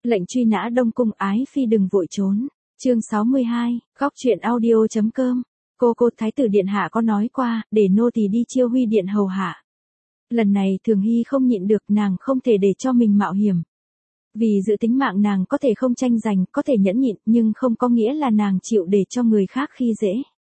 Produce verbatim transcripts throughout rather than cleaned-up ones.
Lệnh truy nã Đông Cung ái phi đừng vội trốn. Chương sáu mươi hai, góc truyện audio.com. Cô cô thái tử điện hạ có nói qua, để nô tỳ đi Chiêu Huy điện hầu hạ. Lần này Thường Hy không nhịn được, nàng không thể để cho mình mạo hiểm. Vì giữ tính mạng nàng có thể không tranh giành, có thể nhẫn nhịn, nhưng không có nghĩa là nàng chịu để cho người khác khi dễ.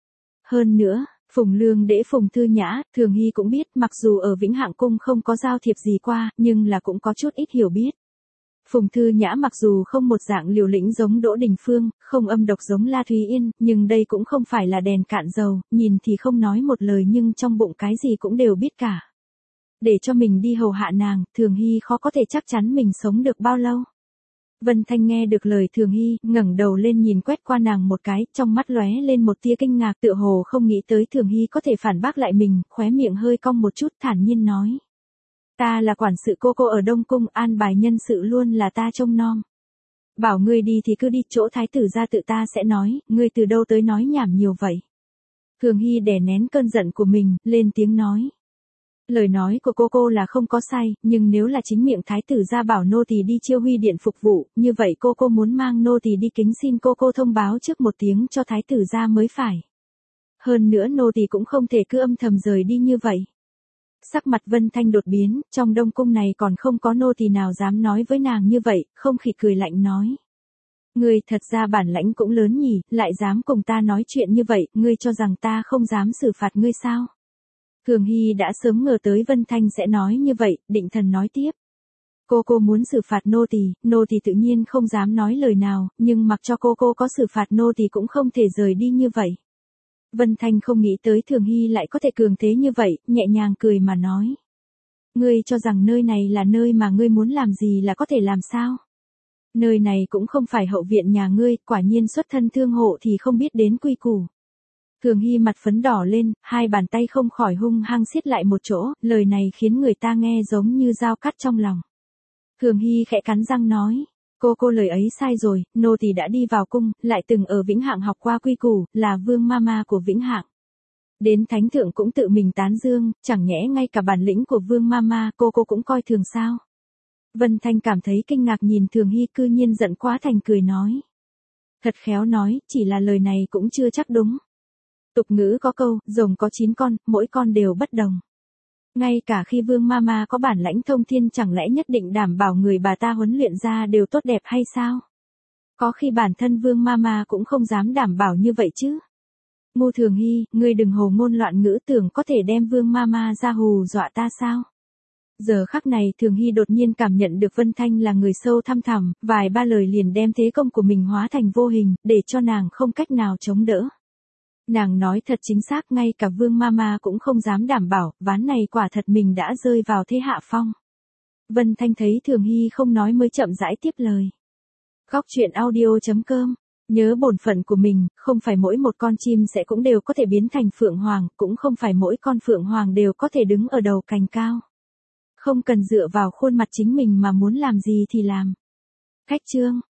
Hơn nữa, Phùng Lương Đễ Phùng Thư Nhã, Thường Hy cũng biết, mặc dù ở Vĩnh Hạng Cung không có giao thiệp gì qua, nhưng là cũng có chút ít hiểu biết. Phùng Thư Nhã mặc dù không một dạng liều lĩnh giống Đỗ Đình Phương, không âm độc giống La Thúy Yên, nhưng đây cũng không phải là đèn cạn dầu, nhìn thì không nói một lời nhưng trong bụng cái gì cũng đều biết cả. Để cho mình đi hầu hạ nàng, Thường Hy khó có thể chắc chắn mình sống được bao lâu. Vân Thanh nghe được lời Thường Hy, ngẩng đầu lên nhìn quét qua nàng một cái, trong mắt lóe lên một tia kinh ngạc, tựa hồ không nghĩ tới Thường Hy có thể phản bác lại mình, khóe miệng hơi cong một chút, thản nhiên nói. Ta là quản sự cô cô ở Đông Cung, an bài nhân sự luôn là ta trông nom. Bảo ngươi đi thì cứ đi, chỗ thái tử ra tự ta sẽ nói, ngươi từ đâu tới nói nhảm nhiều vậy. Thường Hy đè nén cơn giận của mình, lên tiếng nói. Lời nói của cô cô là không có sai, nhưng nếu là chính miệng thái tử ra bảo nô tỳ đi Chiêu Huy điện phục vụ, như vậy cô cô muốn mang nô tỳ đi kính xin cô cô thông báo trước một tiếng cho thái tử ra mới phải. Hơn nữa nô tỳ cũng không thể cứ âm thầm rời đi như vậy. Sắc mặt Vân Thanh đột biến, trong Đông Cung này còn không có nô tỳ nào dám nói với nàng như vậy, không khịt cười lạnh nói. Ngươi thật ra bản lãnh cũng lớn nhỉ, lại dám cùng ta nói chuyện như vậy, ngươi cho rằng ta không dám xử phạt ngươi sao? Thường Hy đã sớm ngờ tới Vân Thanh sẽ nói như vậy, định thần nói tiếp. Cô cô muốn xử phạt nô tỳ, nô tỳ tự nhiên không dám nói lời nào, nhưng mặc cho cô cô có xử phạt nô tỳ cũng không thể rời đi như vậy. Vân Thanh không nghĩ tới Thường Hy lại có thể cường thế như vậy, nhẹ nhàng cười mà nói. Ngươi cho rằng nơi này là nơi mà ngươi muốn làm gì là có thể làm sao? Nơi này cũng không phải hậu viện nhà ngươi, quả nhiên xuất thân thương hộ thì không biết đến quy củ. Thường Hy mặt phấn đỏ lên, hai bàn tay không khỏi hung hăng siết lại một chỗ, lời này khiến người ta nghe giống như dao cắt trong lòng. Thường Hy khẽ cắn răng nói. Cô cô lời ấy sai rồi, nô tỳ đã đi vào cung, lại từng ở Vĩnh Hạng học qua quy củ, là vương mama của Vĩnh Hạng. Đến thánh thượng cũng tự mình tán dương, chẳng nhẽ ngay cả bản lĩnh của vương mama cô cô cũng coi thường sao. Vân Thanh cảm thấy kinh ngạc nhìn Thường Hy cư nhiên giận quá thành cười nói. Thật khéo nói, chỉ là lời này cũng chưa chắc đúng. Tục ngữ có câu, rồng có chín con, mỗi con đều bất đồng. Ngay cả khi vương mama có bản lãnh thông thiên chẳng lẽ nhất định đảm bảo người bà ta huấn luyện ra đều tốt đẹp hay sao? Có khi bản thân vương mama cũng không dám đảm bảo như vậy chứ. Ngô Thường Hy, ngươi đừng hồ ngôn loạn ngữ, tưởng có thể đem vương mama ra hù dọa ta sao? Giờ khắc này Thường Hy đột nhiên cảm nhận được Vân Thanh là người sâu thăm thẳm, vài ba lời liền đem thế công của mình hóa thành vô hình, để cho nàng không cách nào chống đỡ. Nàng nói thật chính xác, ngay cả vương mama cũng không dám đảm bảo, ván này quả thật mình đã rơi vào thế hạ phong. Vân Thanh thấy Thường Hy không nói mới chậm rãi tiếp lời. Góc truyện audio.com. Nhớ bổn phận của mình, không phải mỗi một con chim sẽ cũng đều có thể biến thành phượng hoàng, cũng không phải mỗi con phượng hoàng đều có thể đứng ở đầu cành cao. Không cần dựa vào khuôn mặt chính mình mà muốn làm gì thì làm. Khách chương.